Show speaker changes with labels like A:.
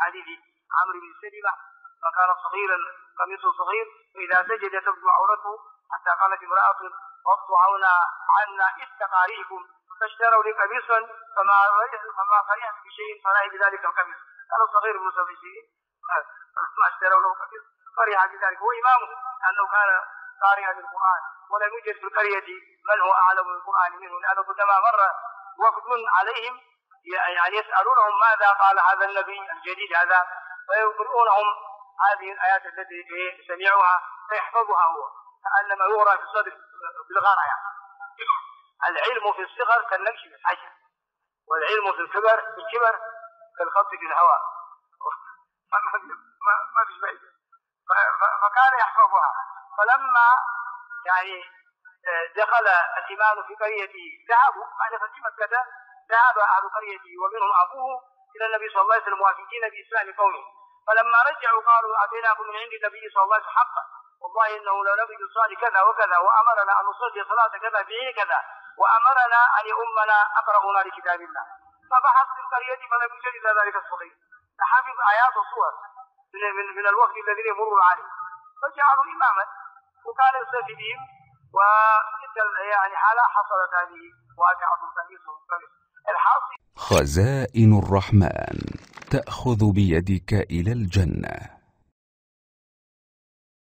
A: حديث عمرو بن سلمة فكان صغيرا قميصه صغير فإذا سجد تبدو عورته حتى قالت امرأة وضوا عنا استقاريكم فاشتروا لي قميصا فما فرحت بشيء فرح بذلك القميص. كان صغير موسى بشيء ما اشتروا له قميص فرح بذلك. هو إمامه أنه كان قارئا للقرآن ولم يوجد في القرية من هو أعلم بالقرآن منه لأنه كلما مر وفد عليهم يعني يسألونهم ماذا قال هذا النبي الجديد هذا فيقرؤونهم هذه الآيات التي سمعوها فيحفظها هو كأنما يغرى في الصدر بالغارة يعني. العلم في الصغر كالنقش في الحجر والعلم في الكبر كالخط في الهواء ما فيش فائدة. فكان يحفظها. فلما يعني دخل الإمام في قريته ذهبوا بعد فتح مكة ذهب أهل قريته ومنهم أبوه إلى النبي صلى الله عليه وسلم موافقين بإسلام قومه. فلما رجعوا قالوا أتيناكم من عند النبي صلى الله عليه وسلم حقا والله إنه لنبي يصلي كذا وكذا وأمرنا أن نصلي صلاة كذا بعين كذا وأمرنا أن يؤمنا أقرأنا لكتاب الله. فبحث في القرية فلم يوجد إلا ذلك الصغير فحفظ آيات وصور من الوقت الذين يمرون عليه فجعلوا إماما وكان يصلي بهم. وتلك يعني حالة حصلت هذه واقعة القميص الحاصل.
B: خزائن الرحمن تأخذ بيدك إلى الجنة.